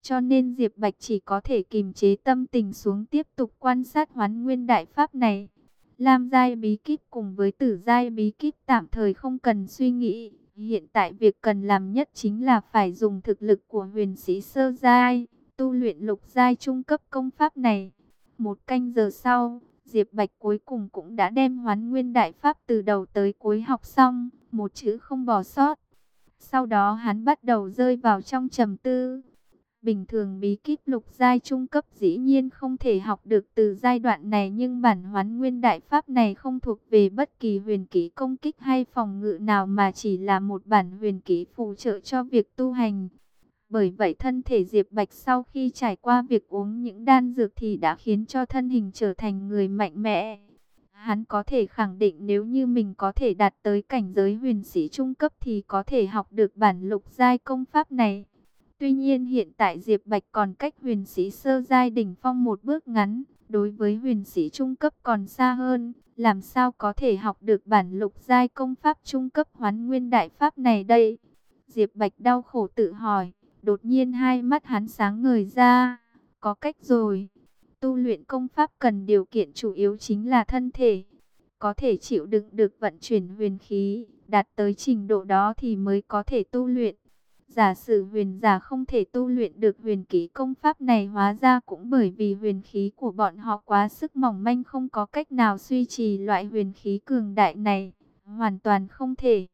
Cho nên Diệp Bạch chỉ có thể kìm chế tâm tình xuống tiếp tục quan sát Hoán Nguyên Đại Pháp này. Lam giai bí kíp cùng với Tử giai bí kíp tạm thời không cần suy nghĩ. Hiện tại việc cần làm nhất chính là phải dùng thực lực của huyền sĩ sơ giai, tu luyện lục giai trung cấp công pháp này. Một canh giờ sau, Diệp Bạch cuối cùng cũng đã đem Hoán Nguyên Đại Pháp từ đầu tới cuối học xong, một chữ không bỏ sót. Sau đó hắn bắt đầu rơi vào trong trầm tư. Bình thường bí kíp lục giai trung cấp dĩ nhiên không thể học được từ giai đoạn này, nhưng bản Hoán Nguyên Đại Pháp này không thuộc về bất kỳ huyền kỹ công kích hay phòng ngự nào mà chỉ là một bản huyền kỹ phụ trợ cho việc tu hành. Bởi vậy thân thể Diệp Bạch sau khi trải qua việc uống những đan dược thì đã khiến cho thân hình trở thành người mạnh mẽ. Hắn có thể khẳng định nếu như mình có thể đạt tới cảnh giới huyền sĩ trung cấp thì có thể học được bản lục giai công pháp này. Tuy nhiên hiện tại Diệp Bạch còn cách huyền sĩ sơ giai đỉnh phong một bước ngắn, đối với huyền sĩ trung cấp còn xa hơn, làm sao có thể học được bản lục giai công pháp trung cấp Hoán Nguyên Đại Pháp này đây? Diệp Bạch đau khổ tự hỏi, đột nhiên hai mắt hắn sáng ngời ra, có cách rồi. Tu luyện công pháp cần điều kiện chủ yếu chính là thân thể, có thể chịu đựng được vận chuyển huyền khí, đạt tới trình độ đó thì mới có thể tu luyện. Giả sử huyền giả không thể tu luyện được huyền khí công pháp này, hóa ra cũng bởi vì huyền khí của bọn họ quá sức mỏng manh, không có cách nào duy trì loại huyền khí cường đại này, hoàn toàn không thể.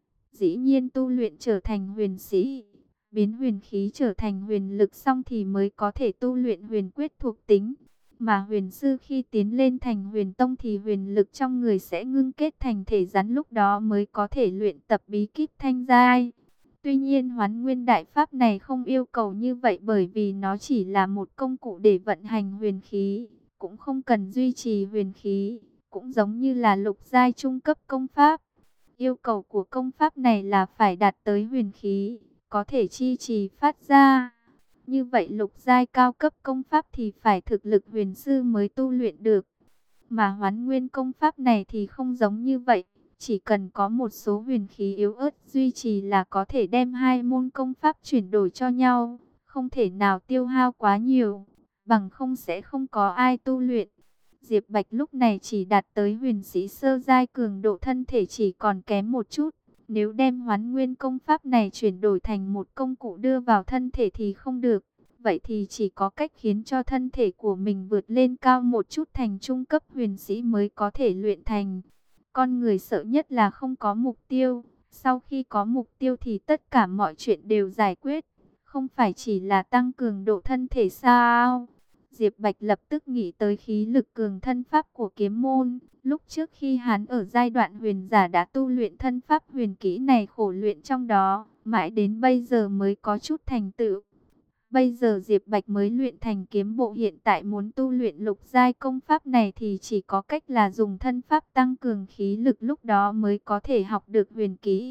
Dĩ nhiên tu luyện trở thành huyền sĩ, biến huyền khí trở thành huyền lực xong thì mới có thể tu luyện huyền quyết thuộc tính. Mà huyền sư khi tiến lên thành huyền tông thì huyền lực trong người sẽ ngưng kết thành thể rắn, lúc đó mới có thể luyện tập bí kíp thanh giai. Tuy nhiên Hoán Nguyên Đại Pháp này không yêu cầu như vậy, bởi vì nó chỉ là một công cụ để vận hành huyền khí, cũng không cần duy trì huyền khí, cũng giống như là lục giai trung cấp công pháp. Yêu cầu của công pháp này là phải đạt tới huyền khí, có thể chi trì phát ra. Như vậy lục giai cao cấp công pháp thì phải thực lực huyền sư mới tu luyện được. Mà Hoán Nguyên công pháp này thì không giống như vậy. Chỉ cần có một số huyền khí yếu ớt duy trì là có thể đem hai môn công pháp chuyển đổi cho nhau. Không thể nào tiêu hao quá nhiều, bằng không sẽ không có ai tu luyện. Diệp Bạch lúc này chỉ đạt tới huyền sĩ sơ giai, cường độ thân thể chỉ còn kém một chút. Nếu đem Hoán Nguyên công pháp này chuyển đổi thành một công cụ đưa vào thân thể thì không được. Vậy thì chỉ có cách khiến cho thân thể của mình vượt lên cao một chút thành trung cấp huyền sĩ mới có thể luyện thành. Con người sợ nhất là không có mục tiêu. Sau khi có mục tiêu thì tất cả mọi chuyện đều giải quyết. Không phải chỉ là tăng cường độ thân thể sao? Diệp Bạch lập tức nghĩ tới khí lực cường thân pháp của kiếm môn. Lúc trước khi hắn ở giai đoạn huyền giả đã tu luyện thân pháp huyền kỹ này, khổ luyện trong đó, mãi đến bây giờ mới có chút thành tựu. Bây giờ Diệp Bạch mới luyện thành kiếm bộ, hiện tại muốn tu luyện lục giai công pháp này thì chỉ có cách là dùng thân pháp tăng cường khí lực, lúc đó mới có thể học được huyền kỹ.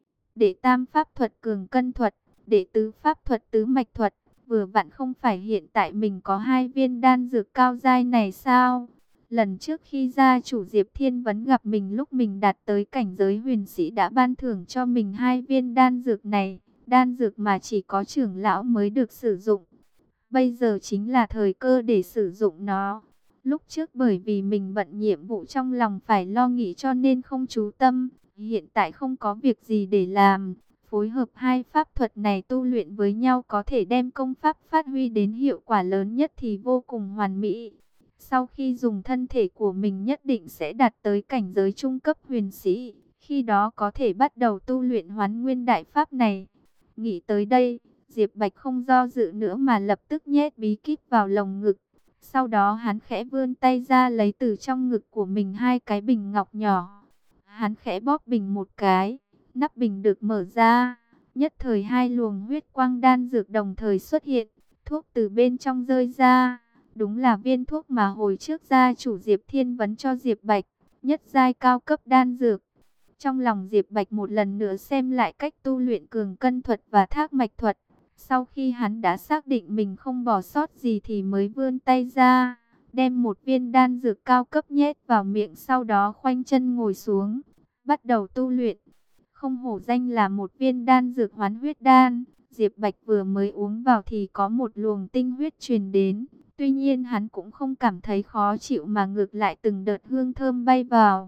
Đệ tam pháp thuật cường cân thuật, đệ tứ pháp thuật tứ mạch thuật, vừa vặn không phải hiện tại mình có hai viên đan dược cao giai này sao? Lần trước khi gia chủ Diệp Thiên Vấn gặp mình lúc mình đạt tới cảnh giới huyền sĩ đã ban thưởng cho mình hai viên đan dược này. Đan dược mà chỉ có trưởng lão mới được sử dụng. Bây giờ chính là thời cơ để sử dụng nó. Lúc trước bởi vì mình bận nhiệm vụ trong lòng phải lo nghĩ cho nên không chú tâm. Hiện tại không có việc gì để làm. Phối hợp hai pháp thuật này tu luyện với nhau có thể đem công pháp phát huy đến hiệu quả lớn nhất thì vô cùng hoàn mỹ. Sau khi dùng thân thể của mình nhất định sẽ đạt tới cảnh giới trung cấp huyền sĩ. Khi đó có thể bắt đầu tu luyện Hoán Nguyên Đại Pháp này. Nghĩ tới đây, Diệp Bạch không do dự nữa mà lập tức nhét bí kíp vào lồng ngực. Sau đó hắn khẽ vươn tay ra lấy từ trong ngực của mình hai cái bình ngọc nhỏ. Hắn khẽ bóp bình một cái, nắp bình được mở ra. Nhất thời hai luồng huyết quang đan dược đồng thời xuất hiện, thuốc từ bên trong rơi ra. Đúng là viên thuốc mà hồi trước gia chủ Diệp Thiên Vấn cho Diệp Bạch, nhất giai cao cấp đan dược. Trong lòng Diệp Bạch một lần nữa xem lại cách tu luyện cường cân thuật và thác mạch thuật. Sau khi hắn đã xác định mình không bỏ sót gì thì mới vươn tay ra, đem một viên đan dược cao cấp nhét vào miệng, sau đó khoanh chân ngồi xuống, bắt đầu tu luyện. Không hổ danh là một viên đan dược Hoán Huyết Đan, Diệp Bạch vừa mới uống vào thì có một luồng tinh huyết truyền đến. Tuy nhiên hắn cũng không cảm thấy khó chịu mà ngược lại từng đợt hương thơm bay vào.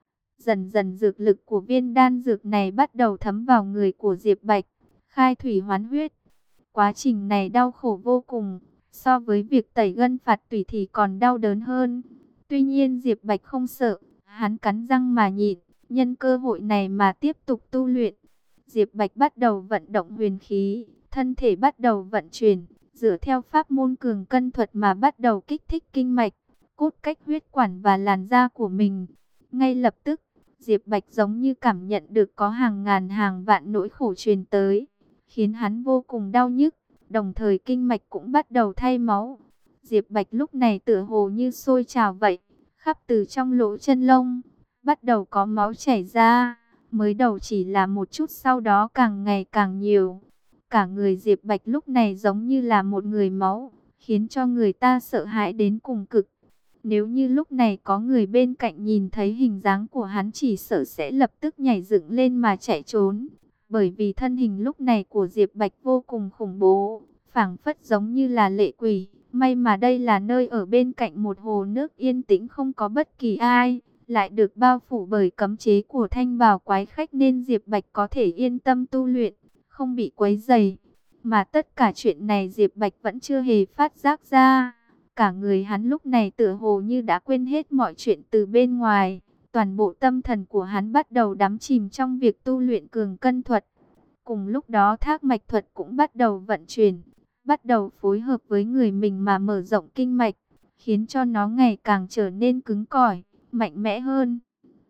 Dần dần dược lực của viên đan dược này bắt đầu thấm vào người của Diệp Bạch, khai thủy hoán huyết. Quá trình này đau khổ vô cùng, so với việc tẩy gân phạt tủy thì còn đau đớn hơn. Tuy nhiên Diệp Bạch không sợ, hắn cắn răng mà nhịn, nhân cơ hội này mà tiếp tục tu luyện. Diệp Bạch bắt đầu vận động huyền khí, thân thể bắt đầu vận chuyển, dựa theo pháp môn cường cân thuật mà bắt đầu kích thích kinh mạch, cốt cách huyết quản và làn da của mình. Ngay lập tức, Diệp Bạch giống như cảm nhận được có hàng ngàn hàng vạn nỗi khổ truyền tới, khiến hắn vô cùng đau nhức, đồng thời kinh mạch cũng bắt đầu thay máu. Diệp Bạch lúc này tựa hồ như sôi trào vậy, khắp từ trong lỗ chân lông, bắt đầu có máu chảy ra, mới đầu chỉ là một chút sau đó càng ngày càng nhiều. Cả người Diệp Bạch lúc này giống như là một người máu, khiến cho người ta sợ hãi đến cùng cực. Nếu như lúc này có người bên cạnh nhìn thấy hình dáng của hắn chỉ sợ sẽ lập tức nhảy dựng lên mà chạy trốn. Bởi vì thân hình lúc này của Diệp Bạch vô cùng khủng bố, phảng phất giống như là lệ quỷ. May mà đây là nơi ở bên cạnh một hồ nước yên tĩnh không có bất kỳ ai, lại được bao phủ bởi cấm chế của thanh bào quái khách nên Diệp Bạch có thể yên tâm tu luyện, không bị quấy rầy. Mà tất cả chuyện này Diệp Bạch vẫn chưa hề phát giác ra. Cả người hắn lúc này tựa hồ như đã quên hết mọi chuyện từ bên ngoài. Toàn bộ tâm thần của hắn bắt đầu đắm chìm trong việc tu luyện cường cân thuật. Cùng lúc đó thác mạch thuật cũng bắt đầu vận chuyển, bắt đầu phối hợp với người mình mà mở rộng kinh mạch, khiến cho nó ngày càng trở nên cứng cỏi, mạnh mẽ hơn.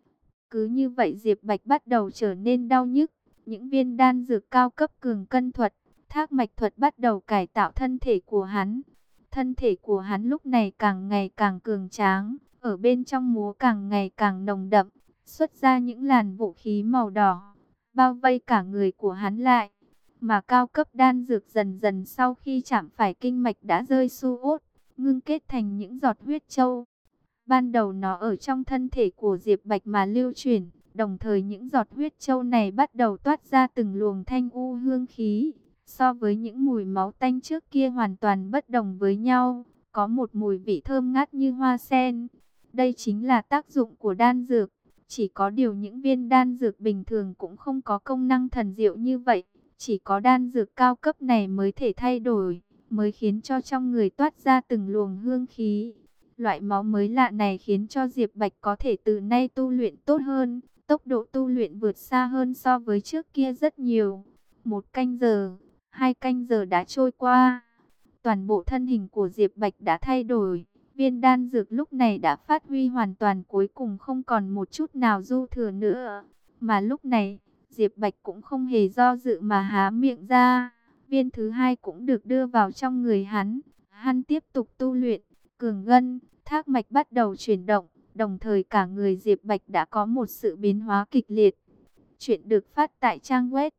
Cứ như vậy Diệp Bạch bắt đầu trở nên đau nhức. Những viên đan dược cao cấp cường cân thuật, thác mạch thuật bắt đầu cải tạo thân thể của hắn. Thân thể của hắn lúc này càng ngày càng cường tráng, ở bên trong múa càng ngày càng nồng đậm, xuất ra những làn vũ khí màu đỏ, bao vây cả người của hắn lại. Mà cao cấp đan dược dần dần sau khi chạm phải kinh mạch đã rơi suốt, ngưng kết thành những giọt huyết châu. Ban đầu nó ở trong thân thể của Diệp Bạch mà lưu chuyển, đồng thời những giọt huyết châu này bắt đầu toát ra từng luồng thanh u hương khí. So với những mùi máu tanh trước kia hoàn toàn bất đồng với nhau, có một mùi vị thơm ngát như hoa sen. Đây chính là tác dụng của đan dược. Chỉ có điều những viên đan dược bình thường cũng không có công năng thần diệu như vậy. Chỉ có đan dược cao cấp này mới thể thay đổi, mới khiến cho trong người toát ra từng luồng hương khí. Loại máu mới lạ này khiến cho Diệp Bạch có thể từ nay tu luyện tốt hơn, tốc độ tu luyện vượt xa hơn so với trước kia rất nhiều. 1 canh giờ, 2 canh giờ đã trôi qua, toàn bộ thân hình của Diệp Bạch đã thay đổi. Viên đan dược lúc này đã phát huy hoàn toàn, cuối cùng không còn một chút nào dư thừa nữa. Mà lúc này, Diệp Bạch cũng không hề do dự mà há miệng ra. Viên thứ hai cũng được đưa vào trong người hắn. Hắn tiếp tục tu luyện, cường ngân, thác mạch bắt đầu chuyển động. Đồng thời cả người Diệp Bạch đã có một sự biến hóa kịch liệt. Chuyện được phát tại trang web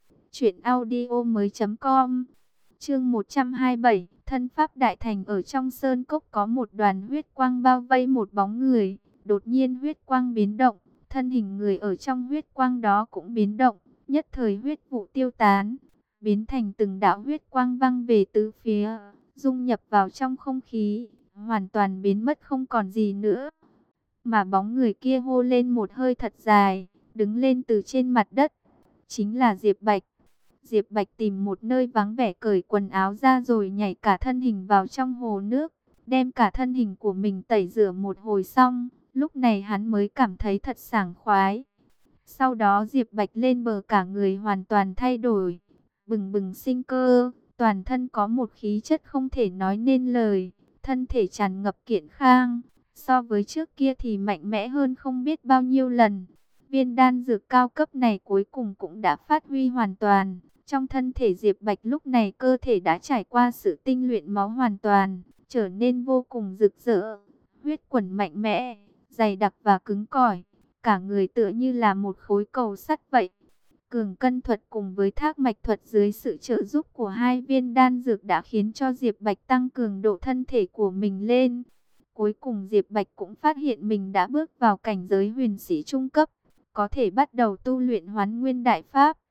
truyệnaudiomoi.com. Chương 127, thân pháp đại thành. Ở trong sơn cốc có một đoàn huyết quang bao vây một bóng người. Đột nhiên huyết quang biến động, thân hình người ở trong huyết quang đó cũng biến động, nhất thời huyết vụ tiêu tán, biến thành từng đạo huyết quang văng về tứ phía, dung nhập vào trong không khí, hoàn toàn biến mất không còn gì nữa. Mà bóng người kia hô lên một hơi thật dài, đứng lên từ trên mặt đất, chính là Diệp Bạch. Diệp Bạch tìm một nơi vắng vẻ cởi quần áo ra rồi nhảy cả thân hình vào trong hồ nước, đem cả thân hình của mình tẩy rửa một hồi xong, lúc này hắn mới cảm thấy thật sảng khoái. Sau đó Diệp Bạch lên bờ cả người hoàn toàn thay đổi, bừng bừng sinh cơ, toàn thân có một khí chất không thể nói nên lời, thân thể tràn ngập kiện khang, so với trước kia thì mạnh mẽ hơn không biết bao nhiêu lần. Viên đan dược cao cấp này cuối cùng cũng đã phát huy hoàn toàn. Trong thân thể Diệp Bạch lúc này cơ thể đã trải qua sự tinh luyện máu hoàn toàn, trở nên vô cùng rực rỡ, huyết quẩn mạnh mẽ, dày đặc và cứng cỏi, cả người tựa như là một khối cầu sắt vậy. Cường cân thuật cùng với thác mạch thuật dưới sự trợ giúp của hai viên đan dược đã khiến cho Diệp Bạch tăng cường độ thân thể của mình lên. Cuối cùng Diệp Bạch cũng phát hiện mình đã bước vào cảnh giới huyền sĩ trung cấp, có thể bắt đầu tu luyện Hoán Nguyên Đại Pháp.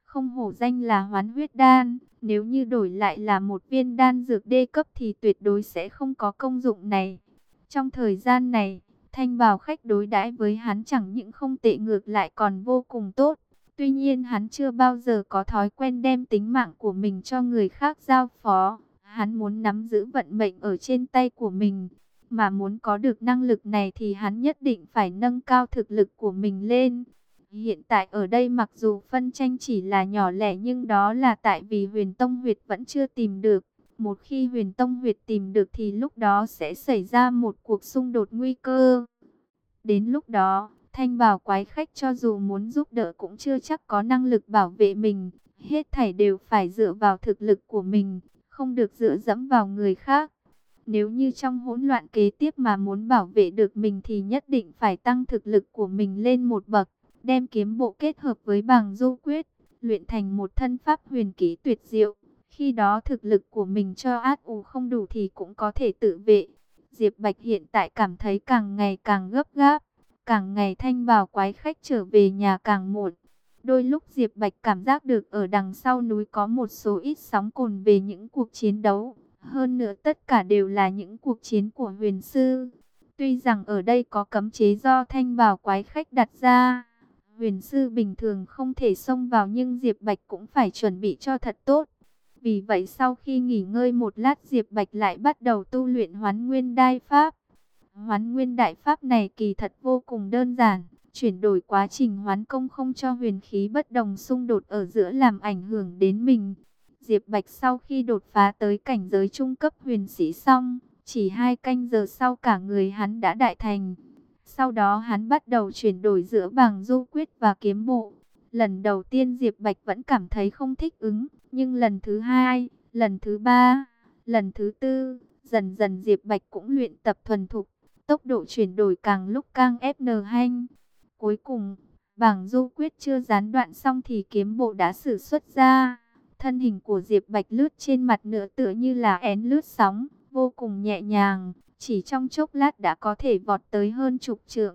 Không hổ danh là Hoán Huyết Đan, nếu như đổi lại là một viên đan dược đê cấp thì tuyệt đối sẽ không có công dụng này. Trong thời gian này, Thanh Bào Khách đối đãi với hắn chẳng những không tệ ngược lại còn vô cùng tốt. Tuy nhiên hắn chưa bao giờ có thói quen đem tính mạng của mình cho người khác giao phó. Hắn muốn nắm giữ vận mệnh ở trên tay của mình. Mà muốn có được năng lực này thì hắn nhất định phải nâng cao thực lực của mình lên. Hiện tại ở đây mặc dù phân tranh chỉ là nhỏ lẻ nhưng đó là tại vì Huyền Tông Huyệt vẫn chưa tìm được. Một khi Huyền Tông Huyệt tìm được thì lúc đó sẽ xảy ra một cuộc xung đột nguy cơ. Đến lúc đó, Thanh Bào Quái Khách cho dù muốn giúp đỡ cũng chưa chắc có năng lực bảo vệ mình. Hết thảy đều phải dựa vào thực lực của mình, không được dựa dẫm vào người khác. Nếu như trong hỗn loạn kế tiếp mà muốn bảo vệ được mình thì nhất định phải tăng thực lực của mình lên một bậc. Đem kiếm bộ kết hợp với Bàng Du Quyết, luyện thành một thân pháp huyền kỹ tuyệt diệu. Khi đó thực lực của mình cho át ù không đủ thì cũng có thể tự vệ. Diệp Bạch hiện tại cảm thấy càng ngày càng gấp gáp, càng ngày Thanh Bào Quái Khách trở về nhà càng muộn. Đôi lúc Diệp Bạch cảm giác được ở đằng sau núi có một số ít sóng cồn về những cuộc chiến đấu. Hơn nữa tất cả đều là những cuộc chiến của huyền sư. Tuy rằng ở đây có cấm chế do Thanh Bào Quái Khách đặt ra, huyền sư bình thường không thể xông vào nhưng Diệp Bạch cũng phải chuẩn bị cho thật tốt. Vì vậy sau khi nghỉ ngơi một lát Diệp Bạch lại bắt đầu tu luyện Hoán Nguyên Đại Pháp. Hoán Nguyên Đại Pháp này kỳ thật vô cùng đơn giản. Chuyển đổi quá trình hoán công không cho huyền khí bất đồng xung đột ở giữa làm ảnh hưởng đến mình. Diệp Bạch sau khi đột phá tới cảnh giới trung cấp huyền sĩ xong, chỉ 2 canh giờ sau cả người hắn đã đại thành. Sau đó hắn bắt đầu chuyển đổi giữa Bàng Du Quyết và kiếm bộ. Lần đầu tiên Diệp Bạch vẫn cảm thấy không thích ứng, nhưng lần thứ 2, lần thứ 3, lần thứ 4, dần dần Diệp Bạch cũng luyện tập thuần thục, tốc độ chuyển đổi càng lúc càng nhanh. Cuối cùng, Bàng Du Quyết chưa gián đoạn xong thì kiếm bộ đã sử xuất ra. Thân hình của Diệp Bạch lướt trên mặt nửa tựa như là én lướt sóng, vô cùng nhẹ nhàng, chỉ trong chốc lát đã có thể vọt tới hơn chục trượng.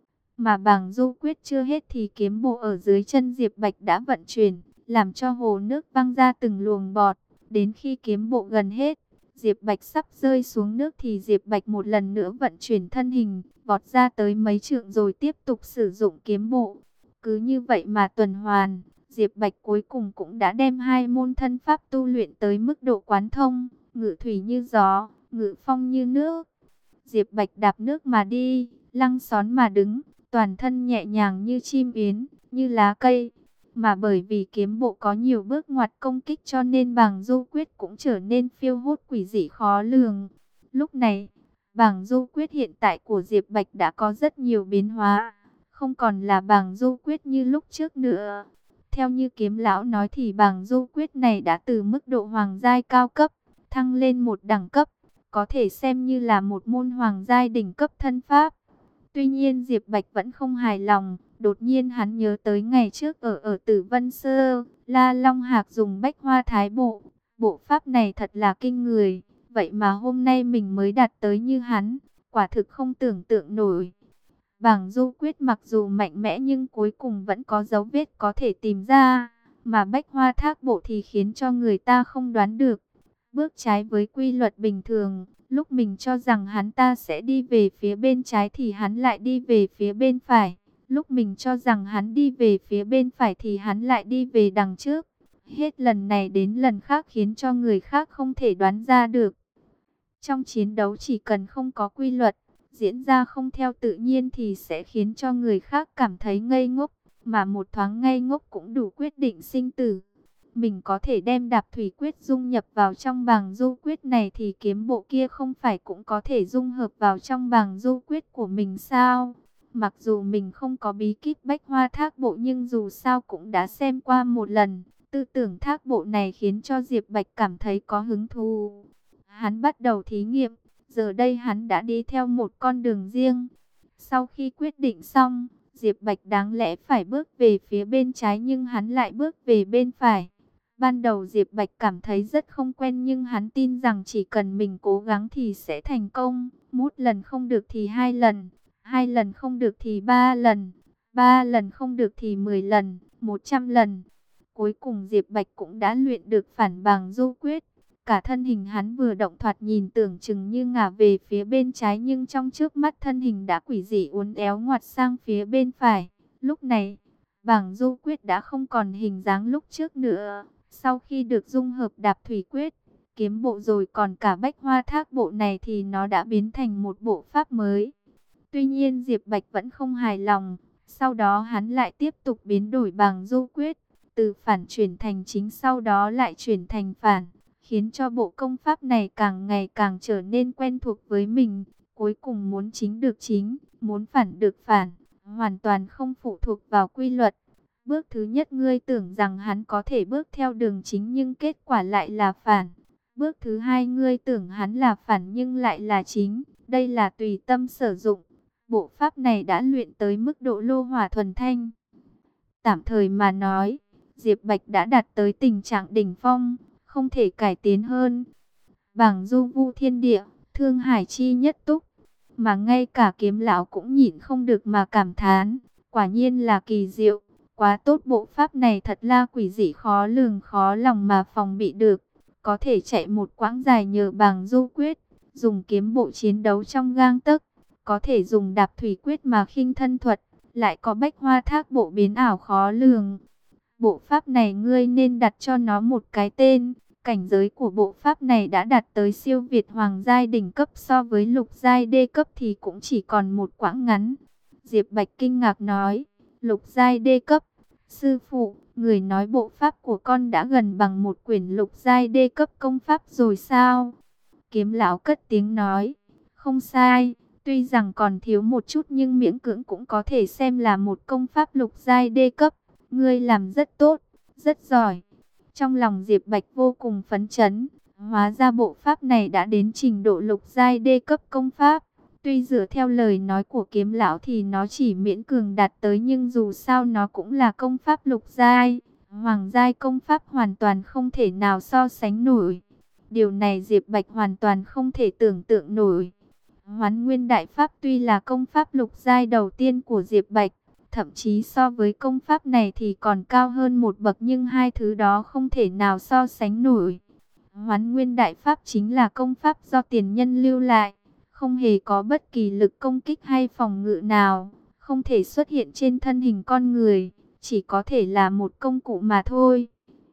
Mà Bàng Du Quyết chưa hết thì kiếm bộ ở dưới chân Diệp Bạch đã vận chuyển, làm cho hồ nước văng ra từng luồng bọt. Đến khi kiếm bộ gần hết, Diệp Bạch sắp rơi xuống nước thì Diệp Bạch một lần nữa vận chuyển thân hình, vọt ra tới mấy trượng rồi tiếp tục sử dụng kiếm bộ. Cứ như vậy mà tuần hoàn, Diệp Bạch cuối cùng cũng đã đem 2 môn thân pháp tu luyện tới mức độ quán thông, ngự thủy như gió, ngự phong như nước. Diệp Bạch đạp nước mà đi, lăng xón mà đứng, toàn thân nhẹ nhàng như chim yến, như lá cây. Mà bởi vì kiếm bộ có nhiều bước ngoặt công kích cho nên Bàng Du Quyết cũng trở nên phiêu hốt quỷ dị khó lường. Lúc này, Bàng Du Quyết hiện tại của Diệp Bạch đã có rất nhiều biến hóa, không còn là Bàng Du Quyết như lúc trước nữa. Theo như kiếm lão nói thì Bàng Du Quyết này đã từ mức độ hoàng giai cao cấp, thăng lên một đẳng cấp, có thể xem như là một môn hoàng giai đỉnh cấp thân pháp. Tuy nhiên Diệp Bạch vẫn không hài lòng, đột nhiên hắn nhớ tới ngày trước ở Tử Vân Sơ, La Long Hạc dùng Bách Hoa Thái Bộ. Bộ pháp này thật là kinh người, vậy mà hôm nay mình mới đạt tới như hắn, quả thực không tưởng tượng nổi. Bàng Du Quyết mặc dù mạnh mẽ nhưng cuối cùng vẫn có dấu vết có thể tìm ra, mà Bách Hoa Thác Bộ thì khiến cho người ta không đoán được. Bước trái với quy luật bình thường, lúc mình cho rằng hắn ta sẽ đi về phía bên trái thì hắn lại đi về phía bên phải. Lúc mình cho rằng hắn đi về phía bên phải thì hắn lại đi về đằng trước. Hết lần này đến lần khác khiến cho người khác không thể đoán ra được. Trong chiến đấu chỉ cần không có quy luật, diễn ra không theo tự nhiên thì sẽ khiến cho người khác cảm thấy ngây ngốc. Mà một thoáng ngây ngốc cũng đủ quyết định sinh tử. Mình có thể đem Đạp Thủy Quyết dung nhập vào trong Bàng Du Quyết này thì kiếm bộ kia không phải cũng có thể dung hợp vào trong Bàng Du Quyết của mình sao? Mặc dù mình không có bí kíp Bách Hoa Thác Bộ nhưng dù sao cũng đã xem qua một lần. Tư tưởng thác bộ này khiến cho Diệp Bạch cảm thấy có hứng thú. Hắn bắt đầu thí nghiệm, giờ đây hắn đã đi theo một con đường riêng. Sau khi quyết định xong, Diệp Bạch đáng lẽ phải bước về phía bên trái nhưng hắn lại bước về bên phải. Ban đầu Diệp Bạch cảm thấy rất không quen nhưng hắn tin rằng chỉ cần mình cố gắng thì sẽ thành công. Một lần không được thì 2 lần, 2 lần không được thì 3 lần, 3 lần không được thì 10 lần, 100 lần. Cuối cùng Diệp Bạch cũng đã luyện được phản bàng du quyết. Cả thân hình hắn vừa động thoạt nhìn tưởng chừng như ngả về phía bên trái, nhưng trong chớp mắt thân hình đã quỷ dị uốn éo ngoặt sang phía bên phải. Lúc này, bàng du quyết đã không còn hình dáng lúc trước nữa. Sau khi được dung hợp đạp thủy quyết, kiếm bộ rồi còn cả bách hoa thác bộ này thì nó đã biến thành một bộ pháp mới. Tuy nhiên Diệp Bạch vẫn không hài lòng. Sau đó hắn lại tiếp tục biến đổi bàng du quyết, từ phản chuyển thành chính, sau đó lại chuyển thành phản, khiến cho bộ công pháp này càng ngày càng trở nên quen thuộc với mình. Cuối cùng muốn chính được chính, muốn phản được phản, hoàn toàn không phụ thuộc vào quy luật. Bước thứ nhất ngươi tưởng rằng hắn có thể bước theo đường chính nhưng kết quả lại là phản. Bước thứ hai ngươi tưởng hắn là phản nhưng lại là chính. Đây là tùy tâm sử dụng. Bộ pháp này đã luyện tới mức độ lô hỏa thuần thanh. Tạm thời mà nói, Diệp Bạch đã đạt tới tình trạng đỉnh phong, không thể cải tiến hơn. Bàng du vu thiên địa, thương hải chi nhất túc. Mà ngay cả Kiếm lão cũng nhịn không được mà cảm thán, quả nhiên là kỳ diệu, quá tốt, bộ pháp này thật là quỷ dị khó lường khó lòng mà phòng bị được. Có thể chạy một quãng dài nhờ bàng du quyết, dùng kiếm bộ chiến đấu trong gang tấc, có thể dùng đạp thủy quyết mà khinh thân thuật, lại có bách hoa thác bộ biến ảo khó lường. Bộ pháp này ngươi nên đặt cho nó một cái tên. Cảnh giới của bộ pháp này đã đạt tới siêu việt hoàng giai đỉnh cấp, so với lục giai đê cấp thì cũng chỉ còn một quãng ngắn. Diệp Bạch kinh ngạc nói, lục giai đê cấp, sư phụ, người nói bộ pháp của con đã gần bằng một quyển lục giai đê cấp công pháp rồi sao? Kiếm lão cất tiếng nói, không sai, tuy rằng còn thiếu một chút nhưng miễn cưỡng cũng có thể xem là một công pháp lục giai đê cấp. Ngươi làm rất tốt, rất giỏi. Trong lòng Diệp Bạch vô cùng phấn chấn, hóa ra bộ pháp này đã đến trình độ lục giai đê cấp công pháp. Tuy dựa theo lời nói của Kiếm lão thì nó chỉ miễn cường đạt tới, nhưng dù sao nó cũng là công pháp lục giai. Hoàng giai công pháp hoàn toàn không thể nào so sánh nổi. Điều này Diệp Bạch hoàn toàn không thể tưởng tượng nổi. Hoán Nguyên Đại Pháp tuy là công pháp lục giai đầu tiên của Diệp Bạch, thậm chí so với công pháp này thì còn cao hơn một bậc, nhưng hai thứ đó không thể nào so sánh nổi. Hoán Nguyên Đại Pháp chính là công pháp do tiền nhân lưu lại, không hề có bất kỳ lực công kích hay phòng ngự nào, không thể xuất hiện trên thân hình con người, chỉ có thể là một công cụ mà thôi.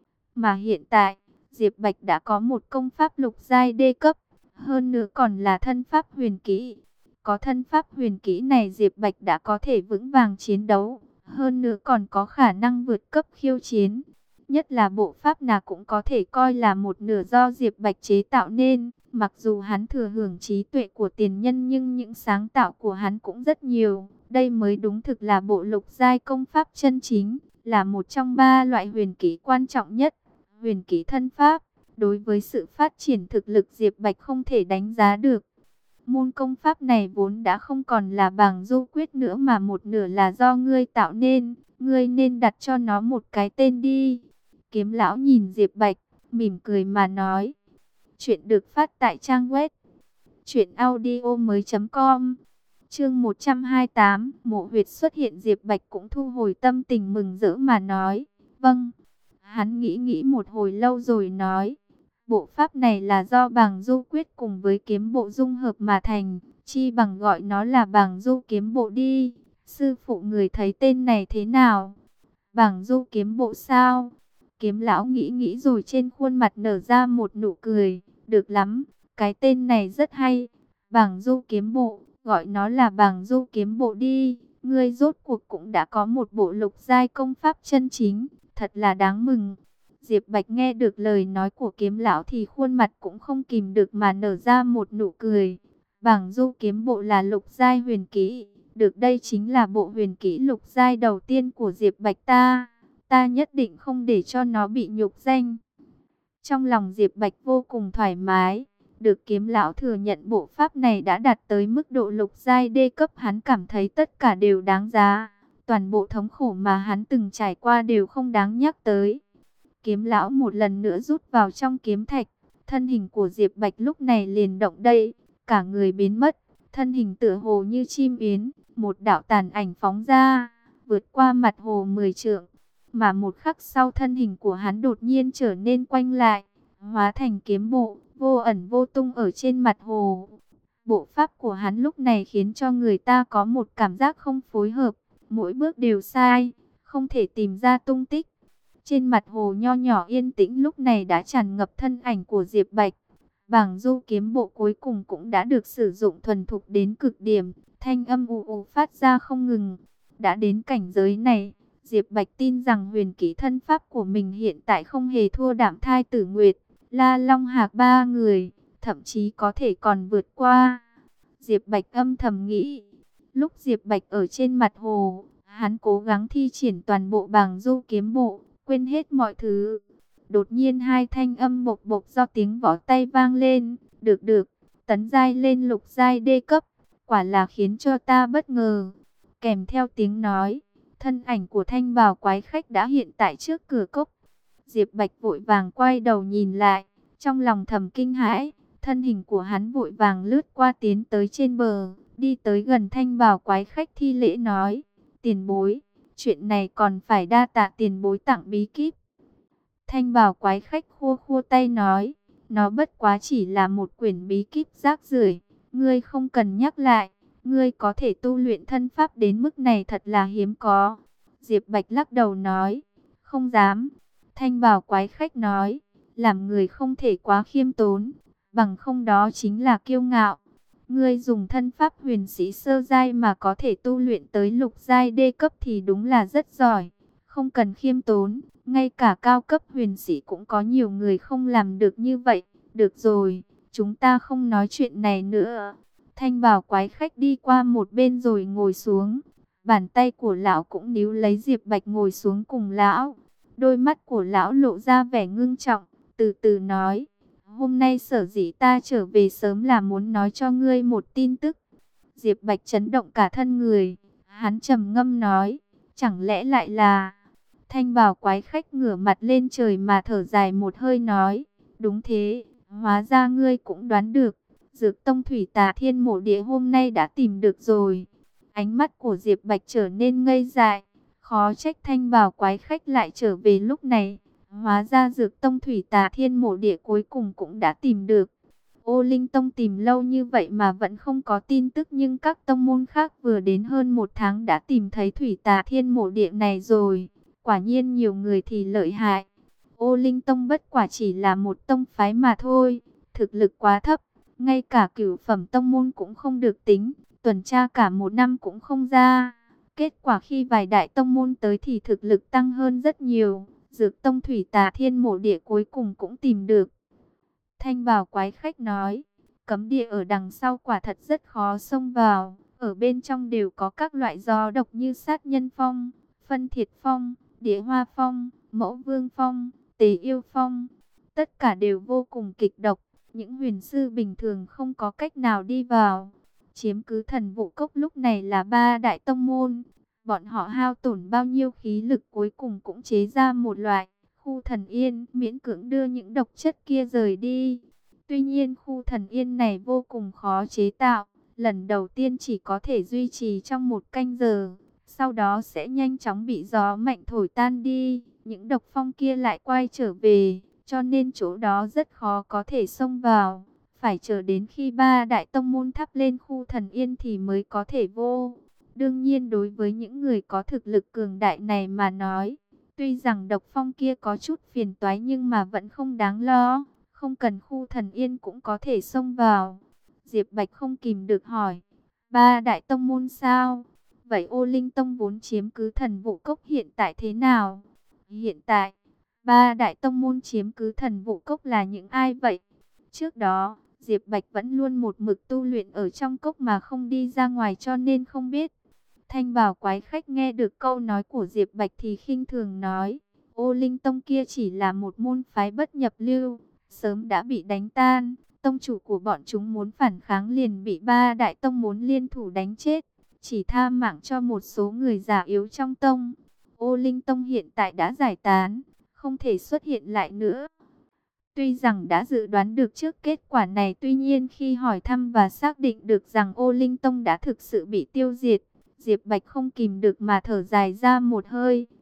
Mà hiện tại, Diệp Bạch đã có một công pháp lục giai đê cấp, hơn nữa còn là thân pháp huyền kỹ. Có thân pháp huyền kỹ này Diệp Bạch đã có thể vững vàng chiến đấu, hơn nữa còn có khả năng vượt cấp khiêu chiến. Nhất là bộ pháp nào cũng có thể coi là một nửa do Diệp Bạch chế tạo nên. Mặc dù hắn thừa hưởng trí tuệ của tiền nhân nhưng những sáng tạo của hắn cũng rất nhiều. Đây mới đúng thực là bộ lục giai công pháp chân chính, là một trong ba loại huyền kỹ quan trọng nhất. Huyền kỹ thân pháp, đối với sự phát triển thực lực Diệp Bạch không thể đánh giá được. Môn công pháp này vốn đã không còn là bàng du quyết nữa mà một nửa là do ngươi tạo nên. Ngươi nên đặt cho nó một cái tên đi. Kiếm lão nhìn Diệp Bạch, mỉm cười mà nói. Chuyện được phát tại trang web truyệnaudiomoi.com. Chương 128, Mộ huyệt xuất hiện. Diệp Bạch cũng thu hồi tâm tình mừng rỡ mà nói, vâng. Hắn nghĩ một hồi lâu rồi nói, bộ pháp này là do bàng du quyết cùng với kiếm bộ dung hợp mà thành, chi bằng gọi nó là bàng du kiếm bộ đi. Sư phụ người thấy tên này thế nào? Bàng du kiếm bộ sao? Kiếm lão nghĩ rồi trên khuôn mặt nở ra một nụ cười, được lắm, cái tên này rất hay. Bàng du kiếm bộ, gọi nó là bàng du kiếm bộ đi. Ngươi rốt cuộc cũng đã có một bộ lục giai công pháp chân chính, thật là đáng mừng. Diệp Bạch nghe được lời nói của Kiếm lão thì khuôn mặt cũng không kìm được mà nở ra một nụ cười. Bàng du kiếm bộ là lục giai huyền kỹ, được đây chính là bộ huyền kỹ lục giai đầu tiên của Diệp Bạch ta. Ta nhất định không để cho nó bị nhục danh. Trong lòng Diệp Bạch vô cùng thoải mái. Được Kiếm lão thừa nhận bộ pháp này đã đạt tới mức độ lục giai đê cấp, hắn cảm thấy tất cả đều đáng giá. Toàn bộ thống khổ mà hắn từng trải qua đều không đáng nhắc tới. Kiếm lão một lần nữa rút vào trong kiếm thạch. Thân hình của Diệp Bạch lúc này liền động đậy, cả người biến mất. Thân hình tựa hồ như chim yến, một đạo tàn ảnh phóng ra, vượt qua mặt hồ 10 trượng. Mà một khắc sau thân hình của hắn đột nhiên trở nên quanh lại, hóa thành kiếm bộ, vô ẩn vô tung ở trên mặt hồ. Bộ pháp của hắn lúc này khiến cho người ta có một cảm giác không phối hợp, mỗi bước đều sai, không thể tìm ra tung tích. Trên mặt hồ nho nhỏ yên tĩnh lúc này đã tràn ngập thân ảnh của Diệp Bạch. Bảng du kiếm bộ cuối cùng cũng đã được sử dụng thuần thục đến cực điểm, thanh âm ù ù phát ra không ngừng. Đã đến cảnh giới này, Diệp Bạch tin rằng huyền kỹ thân pháp của mình hiện tại không hề thua Đạm Thai Tử Nguyệt, La Long Hạc ba người, thậm chí có thể còn vượt qua. Diệp Bạch âm thầm nghĩ. Lúc Diệp Bạch ở trên mặt hồ, hắn cố gắng thi triển toàn bộ bảng du kiếm bộ, quên hết mọi thứ. Đột nhiên hai thanh âm bộc bộc do tiếng võ tay vang lên. Được, tấn giai lên lục giai đê cấp, quả là khiến cho ta bất ngờ. Kèm theo tiếng nói, thân ảnh của thanh bào quái khách đã hiện tại trước cửa cốc. Diệp Bạch vội vàng quay đầu nhìn lại, trong lòng thầm kinh hãi. Thân hình của hắn vội vàng lướt qua tiến tới trên bờ, đi tới gần thanh bào quái khách thi lễ nói: tiền bối, chuyện này còn phải đa tạ tiền bối tặng bí kíp. Thanh bào quái khách khua khua tay nói: nó bất quá chỉ là một quyển bí kíp rác rưởi, ngươi không cần nhắc lại. Ngươi có thể tu luyện thân pháp đến mức này thật là hiếm có. Diệp Bạch lắc đầu nói: không dám. Thanh bào quái khách nói: làm người không thể quá khiêm tốn, bằng không đó chính là kiêu ngạo. Ngươi dùng thân pháp huyền sĩ sơ giai mà có thể tu luyện tới lục giai đê cấp thì đúng là rất giỏi. Không cần khiêm tốn, ngay cả cao cấp huyền sĩ cũng có nhiều người không làm được như vậy. Được rồi, chúng ta không nói chuyện này nữa. Thanh bào quái khách đi qua một bên rồi ngồi xuống. Bàn tay của lão cũng níu lấy Diệp Bạch ngồi xuống cùng lão. Đôi mắt của lão lộ ra vẻ ngưng trọng, từ từ nói: hôm nay sở dĩ ta trở về sớm là muốn nói cho ngươi một tin tức. Diệp Bạch chấn động cả thân người, hắn trầm ngâm nói: chẳng lẽ lại là... Thanh bào quái khách ngửa mặt lên trời mà thở dài một hơi nói: đúng thế, hóa ra ngươi cũng đoán được. Dược tông thủy tà thiên mộ địa hôm nay đã tìm được rồi. Ánh mắt của Diệp Bạch trở nên ngây dại, khó trách thanh bào quái khách lại trở về lúc này. Hóa ra dược tông thủy tà thiên mộ địa cuối cùng cũng đã tìm được. Ô Linh Tông tìm lâu như vậy mà vẫn không có tin tức, nhưng các tông môn khác vừa đến hơn một tháng đã tìm thấy thủy tà thiên mộ địa này rồi. Quả nhiên nhiều người thì lợi hại. Ô Linh Tông bất quả chỉ là một tông phái mà thôi, thực lực quá thấp, ngay cả cửu phẩm tông môn cũng không được tính, tuần tra cả một năm cũng không ra. Kết quả khi vài đại tông môn tới thì thực lực tăng hơn rất nhiều. Dược tông thủy tà thiên mộ địa cuối cùng cũng tìm được. Thanh bào quái khách nói: cấm địa ở đằng sau quả thật rất khó xông vào. Ở bên trong đều có các loại gió độc như sát nhân phong, phân thiệt phong, địa hoa phong, mẫu vương phong, tế yêu phong. Tất cả đều vô cùng kịch độc, những huyền sư bình thường không có cách nào đi vào. Chiếm cứ thần vũ cốc lúc này là ba đại tông môn. Bọn họ hao tổn bao nhiêu khí lực cuối cùng cũng chế ra một loại khu thần yên, miễn cưỡng đưa những độc chất kia rời đi. Tuy nhiên khu thần yên này vô cùng khó chế tạo. Lần đầu tiên chỉ có thể duy trì trong 1 canh giờ, sau đó sẽ nhanh chóng bị gió mạnh thổi tan đi. Những độc phong kia lại quay trở về, cho nên chỗ đó rất khó có thể xông vào. Phải chờ đến khi ba đại tông môn thắp lên khu thần yên thì mới có thể vô. Đương nhiên đối với những người có thực lực cường đại này mà nói, tuy rằng độc phong kia có chút phiền toái nhưng mà vẫn không đáng lo, không cần khu thần yên cũng có thể xông vào. Diệp Bạch không kìm được hỏi: ba đại tông môn sao? Vậy Ô Linh Tông vốn chiếm cứ thần vũ cốc hiện tại thế nào? Hiện tại, ba đại tông môn chiếm cứ thần vũ cốc là những ai vậy? Trước đó, Diệp Bạch vẫn luôn một mực tu luyện ở trong cốc mà không đi ra ngoài cho nên không biết. Thanh bào quái khách nghe được câu nói của Diệp Bạch thì khinh thường nói: Ô Linh Tông kia chỉ là một môn phái bất nhập lưu, sớm đã bị đánh tan. Tông chủ của bọn chúng muốn phản kháng liền bị ba đại tông muốn liên thủ đánh chết, chỉ tha mạng cho một số người già yếu trong tông. Ô Linh Tông hiện tại đã giải tán, không thể xuất hiện lại nữa. Tuy rằng đã dự đoán được trước kết quả này, tuy nhiên khi hỏi thăm và xác định được rằng Ô Linh Tông đã thực sự bị tiêu diệt, Diệp Bạch không kìm được mà thở dài ra một hơi.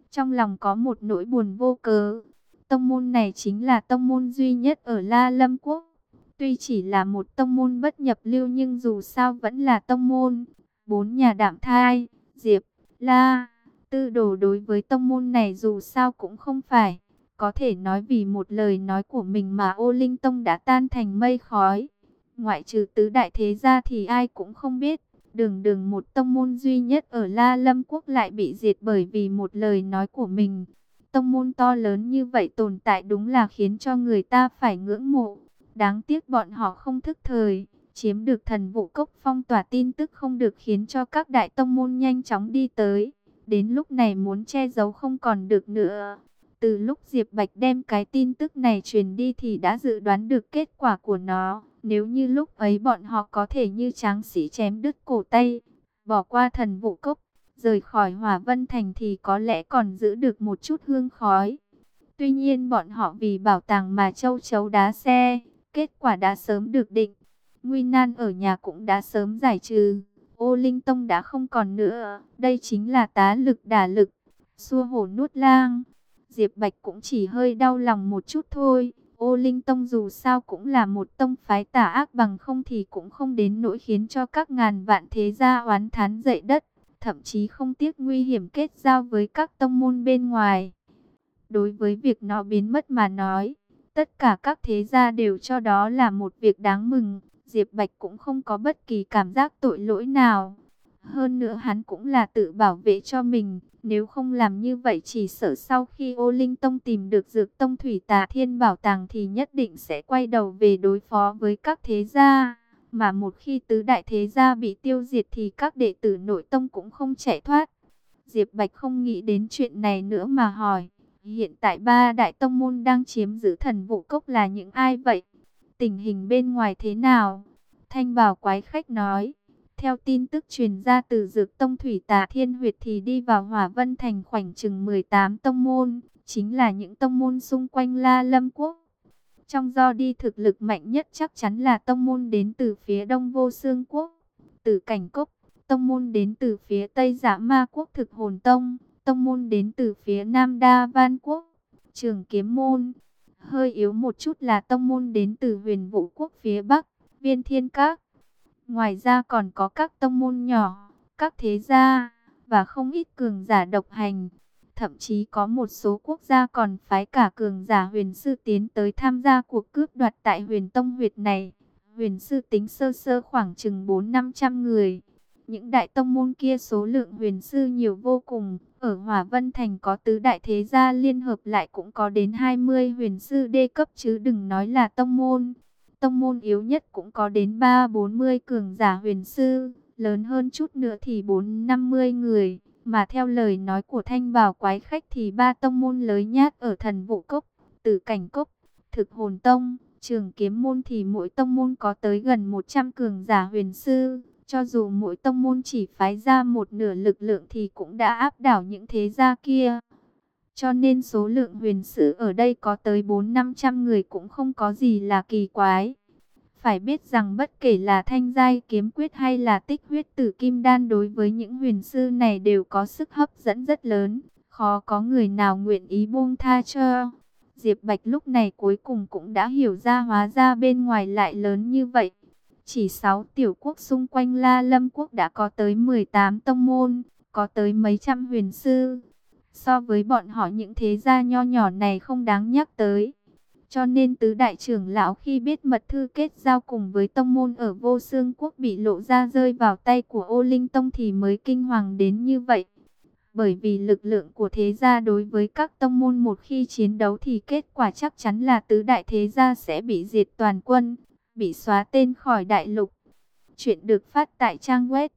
trong lòng có một nỗi buồn vô cớ. Tông môn này chính là tông môn duy nhất ở La Lâm Quốc. Tuy chỉ là một tông môn bất nhập lưu nhưng dù sao vẫn là tông môn. Bốn nhà Đạm Thai, Diệp, La, Tư Đồ đối với tông môn này dù sao cũng không phải. Có thể nói vì một lời nói của mình mà Ô Linh Tông đã tan thành mây khói. Ngoại trừ tứ đại thế gia thì ai cũng không biết. Đường đường một tông môn duy nhất ở La Lâm Quốc lại bị diệt bởi vì một lời nói của mình. Tông môn to lớn như vậy tồn tại đúng là khiến cho người ta phải ngưỡng mộ. Đáng tiếc bọn họ không thức thời, chiếm được Thần Vũ Cốc phong tỏa tin tức không được khiến cho các đại tông môn nhanh chóng đi tới. Đến lúc này muốn che giấu không còn được nữa. Từ lúc Diệp Bạch đem cái tin tức này truyền đi thì đã dự đoán được kết quả của nó. Nếu như lúc ấy bọn họ có thể như tráng sĩ chém đứt cổ tay, bỏ qua Thần Vũ Cốc, rời khỏi Hỏa Vân Thành thì có lẽ còn giữ được một chút hương khói. Tuy nhiên bọn họ vì bảo tàng mà châu chấu đá xe, kết quả đã sớm được định. Nguy nan ở nhà cũng đã sớm giải trừ. Ô Linh Tông đã không còn nữa. Đây chính là tá lực đả lực, xua hổ nuốt lang. Diệp Bạch cũng chỉ hơi đau lòng một chút thôi. Ô Linh Tông dù sao cũng là một tông phái tà ác, bằng không thì cũng không đến nỗi khiến cho các ngàn vạn thế gia oán thán dậy đất. Thậm chí không tiếc nguy hiểm kết giao với các tông môn bên ngoài. Đối với việc nó biến mất mà nói, tất cả các thế gia đều cho đó là một việc đáng mừng. Diệp Bạch cũng không có bất kỳ cảm giác tội lỗi nào. Hơn nữa hắn cũng là tự bảo vệ cho mình. Nếu không làm như vậy chỉ sợ sau khi Ô Linh Tông tìm được Dược Tông Thủy Tà Thiên Bảo Tàng thì nhất định sẽ quay đầu về đối phó với các thế gia. Mà một khi tứ đại thế gia bị tiêu diệt thì các đệ tử nội tông cũng không chạy thoát. Diệp Bạch không nghĩ đến chuyện này nữa mà hỏi. Hiện tại ba đại tông môn đang chiếm giữ Thần Vũ Cốc là những ai vậy? Tình hình bên ngoài thế nào? Thanh Bào Quái Khách nói. Theo tin tức truyền ra từ Dược Tông Thủy Tà Thiên Huyệt thì đi vào Hỏa Vân Thành khoảnh chừng 18 tông môn, chính là những tông môn xung quanh La Lâm Quốc. Trong do đi thực lực mạnh nhất chắc chắn là tông môn đến từ phía đông Vô Xương Quốc, Tử Cảnh Cốc, tông môn đến từ phía tây Dã Ma Quốc Thực Hồn Tông, tông môn đến từ phía nam Đa Văn Quốc, Trường Kiếm Môn. Hơi yếu một chút là tông môn đến từ Huyền Vũ Quốc phía bắc, Viên Thiên Các. Ngoài ra còn có các tông môn nhỏ, các thế gia và không ít cường giả độc hành. Thậm chí có một số quốc gia còn phái cả cường giả huyền sư tiến tới tham gia cuộc cướp đoạt tại Huyền Tông huyệt này. Huyền sư tính sơ sơ khoảng chừng 400-500 người. Những đại tông môn kia số lượng huyền sư nhiều vô cùng. Ở Hỏa Vân Thành có tứ đại thế gia liên hợp lại cũng có đến 20 huyền sư đê cấp chứ đừng nói là tông môn. Tông môn yếu nhất cũng có đến 3-40 cường giả huyền sư, lớn hơn chút nữa thì 4-50 người. Mà theo lời nói của Thanh Bào Quái Khách thì ba tông môn lớn nhất ở Thần Vũ Cốc, Tử Cảnh Cốc, Thực Hồn Tông, Trường Kiếm Môn thì mỗi tông môn có tới gần 100 cường giả huyền sư. Cho dù mỗi tông môn chỉ phái ra một nửa lực lượng thì cũng đã áp đảo những thế gia kia. Cho nên số lượng huyền sư ở đây có tới 400-500 người cũng không có gì là kỳ quái. Phải biết rằng bất kể là Thanh Giai Kiếm Quyết hay là Tích Huyết Tử Kim Đan đối với những huyền sư này đều có sức hấp dẫn rất lớn. Khó có người nào nguyện ý buông tha cho. Diệp Bạch lúc này cuối cùng cũng đã hiểu ra hóa ra bên ngoài lại lớn như vậy. Chỉ 6 tiểu quốc xung quanh La Lâm Quốc đã có tới 18 tông môn, có tới mấy trăm huyền sư. So với bọn họ những thế gia nho nhỏ này không đáng nhắc tới. Cho nên tứ đại trưởng lão khi biết mật thư kết giao cùng với tông môn ở Vô Xương Quốc bị lộ ra rơi vào tay của Ô Linh Tông thì mới kinh hoàng đến như vậy. Bởi vì lực lượng của thế gia đối với các tông môn một khi chiến đấu thì kết quả chắc chắn là tứ đại thế gia sẽ bị diệt toàn quân, bị xóa tên khỏi đại lục. Chuyện được phát tại trang web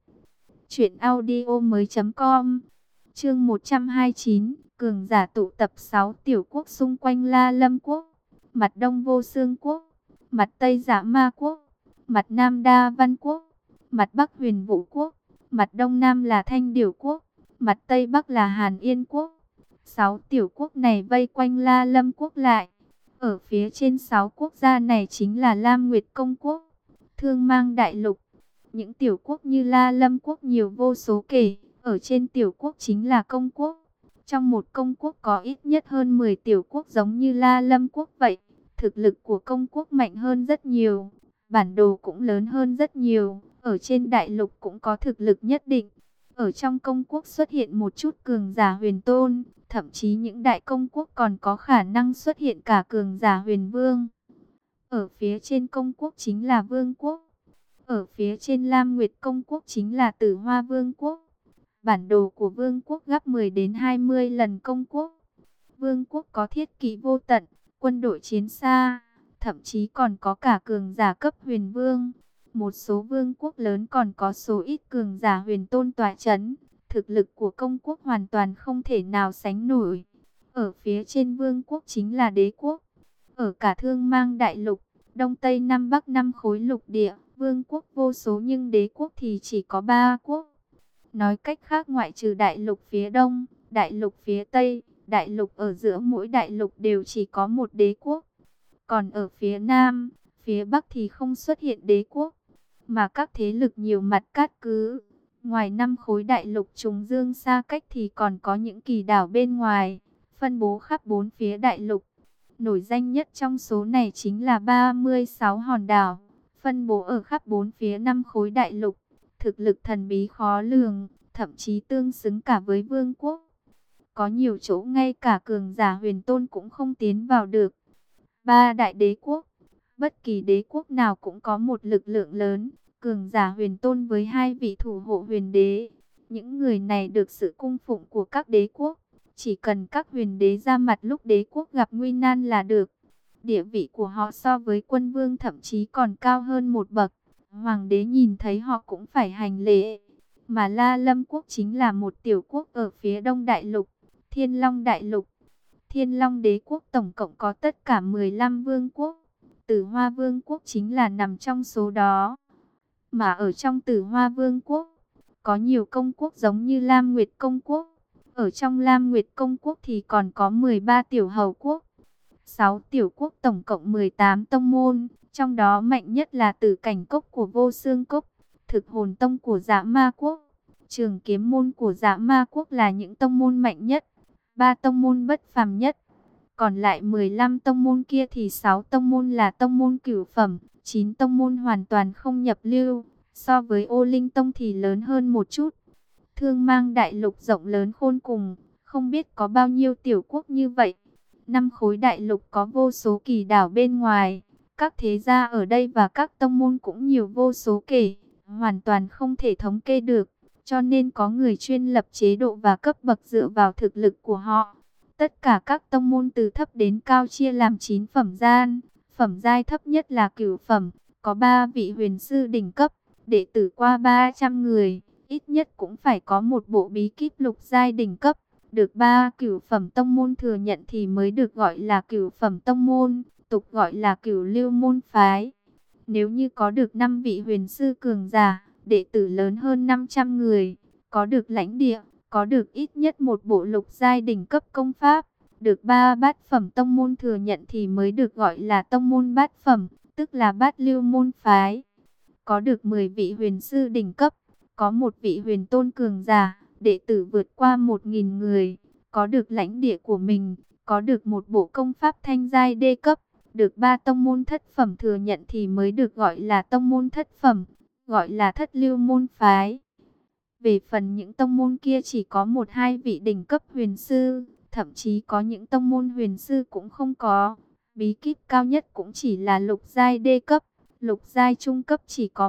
truyệnaudiomoi.com. Chương 129, cường giả tụ tập 6 tiểu quốc xung quanh La Lâm Quốc. Mặt đông Vô Xương Quốc, mặt tây Dã Ma Quốc, mặt nam Đa Văn Quốc, mặt bắc Huyền Vũ Quốc, mặt đông nam là Thanh Điểu Quốc, mặt tây bắc là Hàn Yên Quốc. 6 tiểu quốc này vây quanh La Lâm Quốc lại. Ở phía trên 6 quốc gia này chính là Lam Nguyệt Công Quốc, Thương Mang Đại Lục. Những tiểu quốc như La Lâm Quốc nhiều vô số kể, ở trên tiểu quốc chính là công quốc. Trong một công quốc có ít nhất hơn 10 tiểu quốc giống như La Lâm quốc vậy. Thực lực của công quốc mạnh hơn rất nhiều. Bản đồ cũng lớn hơn rất nhiều. Ở trên đại lục cũng có thực lực nhất định. Ở trong công quốc xuất hiện một chút cường giả huyền tôn. Thậm chí những đại công quốc còn có khả năng xuất hiện cả cường giả huyền vương. Ở phía trên công quốc chính là vương quốc. Ở phía trên Lam Nguyệt công quốc chính là Tử Hoa vương quốc. Bản đồ của vương quốc gấp 10 đến 20 lần công quốc. Vương quốc có thiết kỵ vô tận, quân đội chiến xa, thậm chí còn có cả cường giả cấp huyền vương. Một số vương quốc lớn còn có số ít cường giả huyền tôn tọa chấn. Thực lực của công quốc hoàn toàn không thể nào sánh nổi. Ở phía trên vương quốc chính là đế quốc. Ở cả Thương Mang đại lục, Đông Tây Nam Bắc 5 khối lục địa, vương quốc vô số nhưng đế quốc thì chỉ có 3 quốc. Nói cách khác ngoại trừ đại lục phía Đông, đại lục phía Tây, đại lục ở giữa mỗi đại lục đều chỉ có một đế quốc. Còn ở phía Nam, phía Bắc thì không xuất hiện đế quốc, mà các thế lực nhiều mặt cát cứ. Ngoài 5 khối đại lục trùng dương xa cách thì còn có những kỳ đảo bên ngoài, phân bố khắp 4 phía đại lục. Nổi danh nhất trong số này chính là 36 hòn đảo, phân bố ở khắp 4 phía 5 khối đại lục. Thực lực thần bí khó lường, thậm chí tương xứng cả với vương quốc. Có nhiều chỗ ngay cả cường giả huyền tôn cũng không tiến vào được. 3 đại đế quốc, bất kỳ đế quốc nào cũng có một lực lượng lớn, cường giả huyền tôn với 2 vị thủ hộ huyền đế. Những người này được sự cung phụng của các đế quốc. Chỉ cần các huyền đế ra mặt lúc đế quốc gặp nguy nan là được. Địa vị của họ so với quân vương thậm chí còn cao hơn một bậc. Hoàng đế nhìn thấy họ cũng phải hành lễ. Mà La Lâm quốc chính là một tiểu quốc ở phía đông đại lục, Thiên Long đại lục. Thiên Long đế quốc tổng cộng có tất cả 15 vương quốc. Tử Hoa vương quốc chính là nằm trong số đó. Mà ở trong Tử Hoa vương quốc, có nhiều công quốc giống như Lam Nguyệt công quốc. Ở trong Lam Nguyệt công quốc thì còn có 13 tiểu hầu quốc. 6 tiểu quốc tổng cộng 18 tông môn. Trong đó mạnh nhất là Tử Cảnh cốc của Vô Xương cốc, Thực Hồn tông của Dạ Ma quốc, Trường Kiếm môn của Dạ Ma quốc là những tông môn mạnh nhất. 3 tông môn bất phàm nhất. Còn lại 15 tông môn kia thì 6 tông môn là tông môn cửu phẩm, 9 tông môn hoàn toàn không nhập lưu. So với Ô Linh tông thì lớn hơn một chút. Thương Mang đại lục rộng lớn khôn cùng, không biết có bao nhiêu tiểu quốc như vậy. 5 khối đại lục có vô số kỳ đảo bên ngoài. Các thế gia ở đây và các tông môn cũng nhiều vô số kể, hoàn toàn không thể thống kê được. Cho nên có người chuyên lập chế độ và cấp bậc dựa vào thực lực của họ. Tất cả các tông môn từ thấp đến cao chia làm 9 phẩm gian. Phẩm giai thấp nhất là cửu phẩm, có 3 vị huyền sư đỉnh cấp, đệ tử qua 300 người. Ít nhất cũng phải có một bộ bí kíp lục giai đỉnh cấp. Được 3 cửu phẩm tông môn thừa nhận thì mới được gọi là cửu phẩm tông môn, tục gọi là cửu lưu môn phái. Nếu như có được 5 vị huyền sư cường giả, đệ tử lớn hơn 500 người, có được lãnh địa, có được ít nhất một bộ lục giai đỉnh cấp công pháp, được 3 bát phẩm tông môn thừa nhận thì mới được gọi là tông môn bát phẩm, tức là bát lưu môn phái. Có được 10 vị huyền sư đỉnh cấp, có một vị huyền tôn cường giả, đệ tử vượt qua 1.000 người, có được lãnh địa của mình, có được một bộ công pháp thanh giai đê cấp, được 3 tông môn thất phẩm thừa nhận thì mới được gọi là tông môn thất phẩm, gọi là thất lưu môn phái. Về phần những tông môn kia chỉ có 1-2 vị đỉnh cấp huyền sư, thậm chí có những tông môn huyền sư cũng không có. Bí kíp cao nhất cũng chỉ là lục giai đê cấp, lục giai trung cấp chỉ có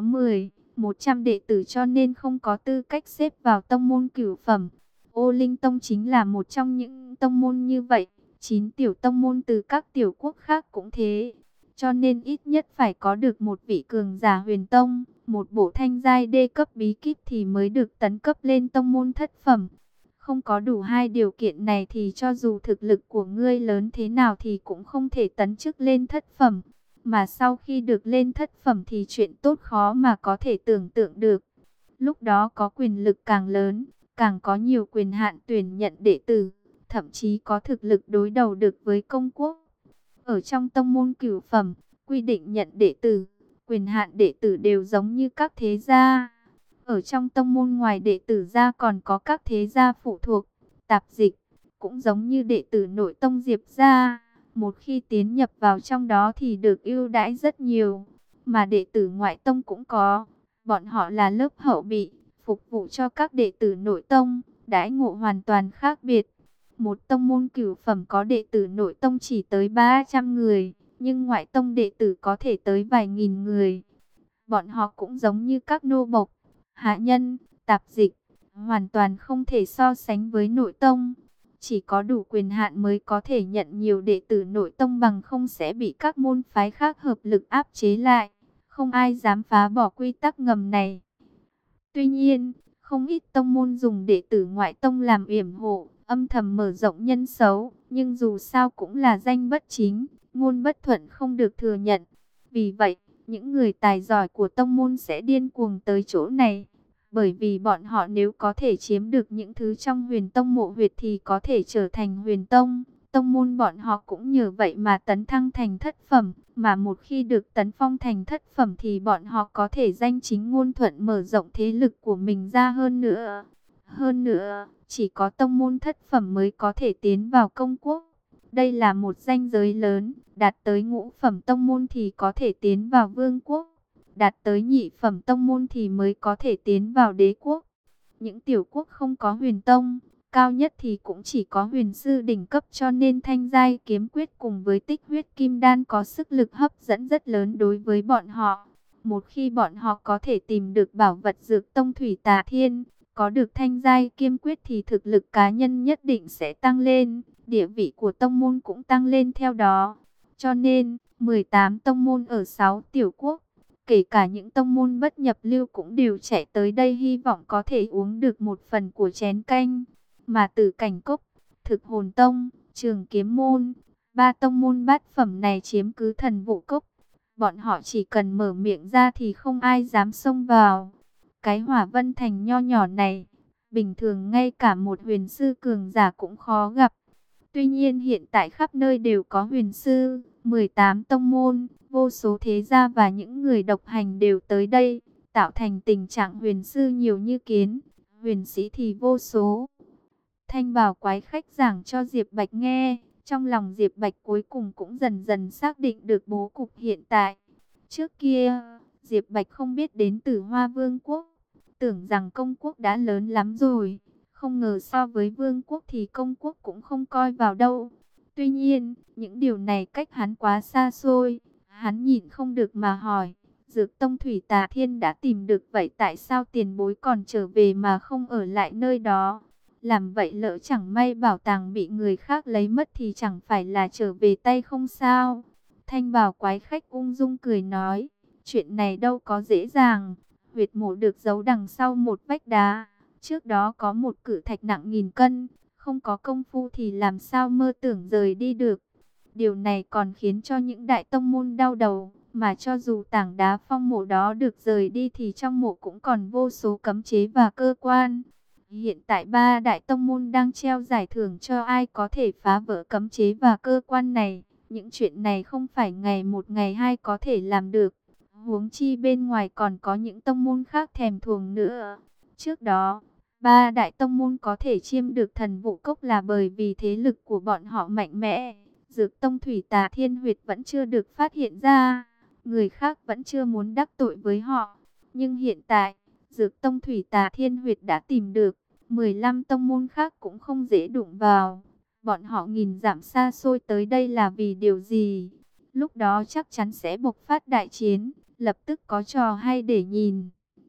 100 đệ tử cho nên không có tư cách xếp vào tông môn cửu phẩm. Ô Linh tông chính là một trong những tông môn như vậy. 9 tiểu tông môn từ các tiểu quốc khác cũng thế. Cho nên ít nhất phải có được một vị cường giả huyền tông, một bộ thanh giai đê cấp bí kíp thì mới được tấn cấp lên tông môn thất phẩm. Không có đủ 2 điều kiện này thì cho dù thực lực của ngươi lớn thế nào thì cũng không thể tấn chức lên thất phẩm. Mà sau khi được lên thất phẩm thì chuyện tốt khó mà có thể tưởng tượng được. Lúc đó có quyền lực càng lớn, càng có nhiều quyền hạn tuyển nhận đệ tử, thậm chí có thực lực đối đầu được với công quốc. Ở trong tông môn cửu phẩm, quy định nhận đệ tử, quyền hạn đệ tử đều giống như các thế gia. Ở trong tông môn ngoài đệ tử ra còn có các thế gia phụ thuộc, tạp dịch, cũng giống như đệ tử nội tông Diệp gia, một khi tiến nhập vào trong đó thì được ưu đãi rất nhiều, mà đệ tử ngoại tông cũng có, bọn họ là lớp hậu bị, phục vụ cho các đệ tử nội tông, đãi ngộ hoàn toàn khác biệt. Một tông môn cửu phẩm có đệ tử nội tông chỉ tới 300 người, nhưng ngoại tông đệ tử có thể tới vài nghìn người. Bọn họ cũng giống như các nô bộc, hạ nhân, tạp dịch, hoàn toàn không thể so sánh với nội tông. Chỉ có đủ quyền hạn mới có thể nhận nhiều đệ tử nội tông, bằng không sẽ bị các môn phái khác hợp lực áp chế lại. Không ai dám phá bỏ quy tắc ngầm này. Tuy nhiên, không ít tông môn dùng đệ tử ngoại tông làm yểm hộ, âm thầm mở rộng nhân xấu, nhưng dù sao cũng là danh bất chính, ngôn bất thuận, không được thừa nhận. Vì vậy, những người tài giỏi của tông môn sẽ điên cuồng tới chỗ này, bởi vì bọn họ nếu có thể chiếm được những thứ trong Huyền Tông mộ huyệt thì có thể trở thành Huyền Tông. Tông môn bọn họ cũng nhờ vậy mà tấn thăng thành thất phẩm, mà một khi được tấn phong thành thất phẩm thì bọn họ có thể danh chính ngôn thuận mở rộng thế lực của mình ra hơn nữa. Hơn nữa, chỉ có tông môn thất phẩm mới có thể tiến vào công quốc. Đây là một ranh giới lớn, đạt tới ngũ phẩm tông môn thì có thể tiến vào vương quốc, đạt tới nhị phẩm tông môn thì mới có thể tiến vào đế quốc. Những tiểu quốc không có huyền tông, cao nhất thì cũng chỉ có huyền sư đỉnh cấp, cho nên thanh giai kiếm quyết cùng với tích huyết kim đan có sức lực hấp dẫn rất lớn đối với bọn họ. Một khi bọn họ có thể tìm được bảo vật dược tông thủy tà thiên, có được thanh giai kiếm quyết thì thực lực cá nhân nhất định sẽ tăng lên, địa vị của tông môn cũng tăng lên theo đó. Cho nên, 18 tông môn ở 6 tiểu quốc, kể cả những tông môn bất nhập lưu cũng đều chạy tới đây hy vọng có thể uống được một phần của chén canh. Mà Tử Cảnh Cốc, Thực Hồn Tông, Trường Kiếm Môn, ba tông môn bát phẩm này chiếm cứ Thần Vũ Cốc. Bọn họ chỉ cần mở miệng ra thì không ai dám xông vào. Cái Hỏa Vân Thành nho nhỏ này, bình thường ngay cả một huyền sư cường giả cũng khó gặp. Tuy nhiên hiện tại khắp nơi đều có huyền sư, 18 tông môn, vô số thế gia và những người độc hành đều tới đây, tạo thành tình trạng huyền sư nhiều như kiến, huyền sĩ thì vô số. Thanh Bào Quái Khách giảng cho Diệp Bạch nghe, trong lòng Diệp Bạch cuối cùng cũng dần dần xác định được bố cục hiện tại. Trước kia, Diệp Bạch không biết đến Tử Hoa Vương quốc, tưởng rằng công quốc đã lớn lắm rồi, không ngờ so với vương quốc thì công quốc cũng không coi vào đâu. Tuy nhiên, những điều này cách hắn quá xa xôi, hắn nhịn không được mà hỏi, Dược Tông Thủy Tà Thiên đã tìm được vậy tại sao tiền bối còn trở về mà không ở lại nơi đó? Làm vậy lỡ chẳng may bảo tàng bị người khác lấy mất thì chẳng phải là trở về tay không sao? Thanh Bào Quái Khách ung dung cười nói, chuyện này đâu có dễ dàng. Huyệt mộ được giấu đằng sau một vách đá, trước đó có một cự thạch nặng nghìn cân, không có công phu thì làm sao mơ tưởng rời đi được. Điều này còn khiến cho những đại tông môn đau đầu, mà cho dù tảng đá phong mộ đó được rời đi thì trong mộ cũng còn vô số cấm chế và cơ quan. Hiện tại ba đại tông môn đang treo giải thưởng cho ai có thể phá vỡ cấm chế và cơ quan này. Những chuyện này không phải ngày một ngày hai có thể làm được. Huống chi bên ngoài còn có những tông môn khác thèm thuồng nữa. Trước đó, ba đại tông môn có thể chiếm được Thần Vũ Cốc là bởi vì thế lực của bọn họ mạnh mẽ. Dược Tông Thủy Tà Thiên Huyệt vẫn chưa được phát hiện ra, người khác vẫn chưa muốn đắc tội với họ. Nhưng hiện tại, Dược Tông Thủy Tà Thiên Huyệt đã tìm được, 15 tông môn khác cũng không dễ đụng vào. Bọn họ nghìn dặm xa xôi tới đây là vì điều gì? Lúc đó chắc chắn sẽ bộc phát đại chiến, lập tức có trò hay để nhìn.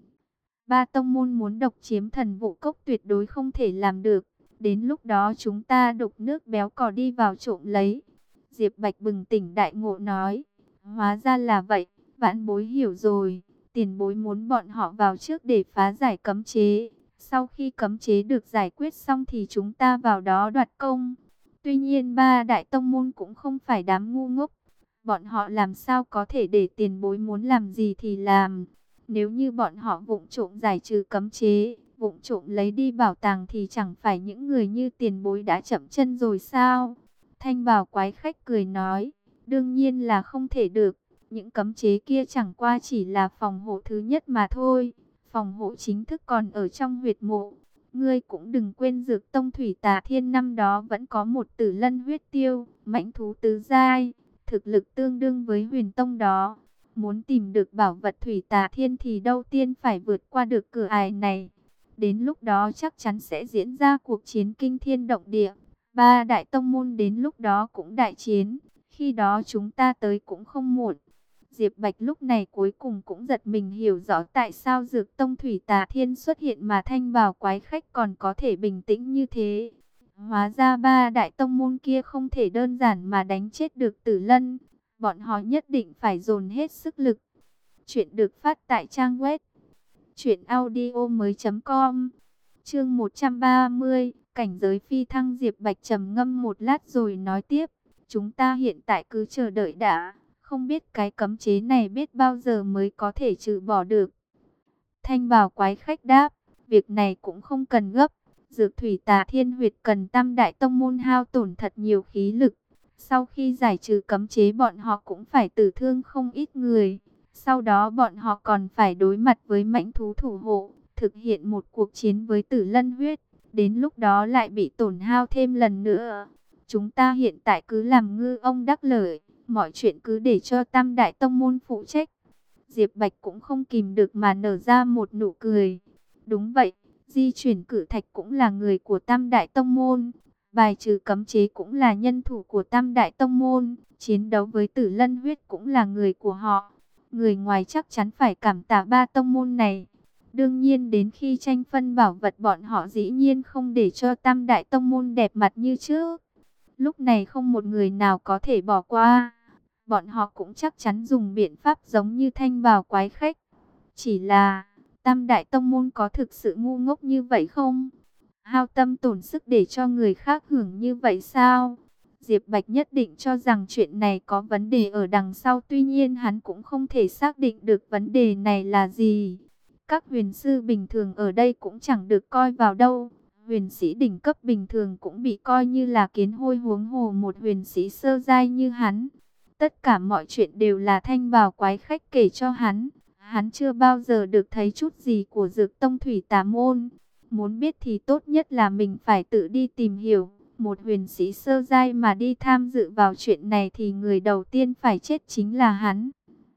Ba tông môn muốn độc chiếm Thần Vũ Cốc tuyệt đối không thể làm được. Đến lúc đó chúng ta đục nước béo cò đi vào trộm lấy. Diệp Bạch bừng tỉnh đại ngộ nói. Hóa ra là vậy, vãn bối hiểu rồi. Tiền bối muốn bọn họ vào trước để phá giải cấm chế. Sau khi cấm chế được giải quyết xong thì chúng ta vào đó đoạt công. Tuy nhiên ba đại tông môn cũng không phải đám ngu ngốc. Bọn họ làm sao có thể để tiền bối muốn làm gì thì làm. Nếu như bọn họ vụng trộm giải trừ cấm chế, vụng trộm lấy đi bảo tàng thì chẳng phải những người như tiền bối đã chậm chân rồi sao? Thanh Bào Quái Khách cười nói, đương nhiên là không thể được. Những cấm chế kia chẳng qua chỉ là phòng hộ thứ nhất mà thôi. Phòng hộ chính thức còn ở trong huyệt mộ. Ngươi cũng đừng quên Dược Tông Thủy Tà Thiên năm đó vẫn có một Tử Lân huyết tiêu, mãnh thú tứ giai, thực lực tương đương với Huyền Tông đó. Muốn tìm được bảo vật Thủy Tà Thiên thì đầu tiên phải vượt qua được cửa ải này. Đến lúc đó chắc chắn sẽ diễn ra cuộc chiến kinh thiên động địa. Ba đại tông môn đến lúc đó cũng đại chiến. Khi đó chúng ta tới cũng không muộn. Diệp Bạch lúc này cuối cùng cũng giật mình hiểu rõ tại sao Dược Tông Thủy Tà Thiên xuất hiện mà Thanh Bào Quái Khách còn có thể bình tĩnh như thế. Hóa ra ba đại tông môn kia không thể đơn giản mà đánh chết được Tử Lân. Bọn họ nhất định phải dồn hết sức lực. Chuyện được phát tại trang web truyệnaudiomoi.com. Chương 130, cảnh giới phi thăng. Diệp Bạch trầm ngâm một lát rồi nói tiếp, chúng ta hiện tại cứ chờ đợi đã, không biết cái cấm chế này biết bao giờ mới có thể trừ bỏ được. Thanh Bào Quái Khách đáp, việc này cũng không cần gấp, Dược Thủy Tà Thiên huyệt cần tam đại tông môn hao tổn thật nhiều khí lực. Sau khi giải trừ cấm chế bọn họ cũng phải tử thương không ít người. Sau đó bọn họ còn phải đối mặt với mãnh thú thủ hộ, thực hiện một cuộc chiến với Tử Lân huyết. Đến lúc đó lại bị tổn hao thêm lần nữa. Chúng ta hiện tại cứ làm ngư ông đắc lợi, mọi chuyện cứ để cho tam đại tông môn phụ trách. Diệp Bạch cũng không kìm được mà nở ra một nụ cười. Đúng vậy, di chuyển cử thạch cũng là người của tam đại tông môn. Bài trừ cấm chế cũng là nhân thủ của tam đại tông môn. Chiến đấu với Tử Lân huyết cũng là người của họ. Người ngoài chắc chắn phải cảm tạ ba tông môn này. Đương nhiên đến khi tranh phân bảo vật bọn họ dĩ nhiên không để cho tam đại tông môn đẹp mặt như trước. Lúc này không một người nào có thể bỏ qua. Bọn họ cũng chắc chắn dùng biện pháp giống như Thanh Bào Quái Khách. Chỉ là tam đại tông môn có thực sự ngu ngốc như vậy không? Hao tâm tổn sức để cho người khác hưởng như vậy sao? Diệp Bạch nhất định cho rằng chuyện này có vấn đề ở đằng sau. Tuy nhiên hắn cũng không thể xác định được vấn đề này là gì. Các huyền sư bình thường ở đây cũng chẳng được coi vào đâu. Huyền sĩ đỉnh cấp bình thường cũng bị coi như là kiến hôi, huống hồ một huyền sĩ sơ giai như hắn. Tất cả mọi chuyện đều là Thanh Bào Quái Khách kể cho hắn. Hắn chưa bao giờ được thấy chút gì của Dược Tông Thủy Tà Môn. Muốn biết thì tốt nhất là mình phải tự đi tìm hiểu. Một huyền sĩ sơ giai mà đi tham dự vào chuyện này thì người đầu tiên phải chết chính là hắn.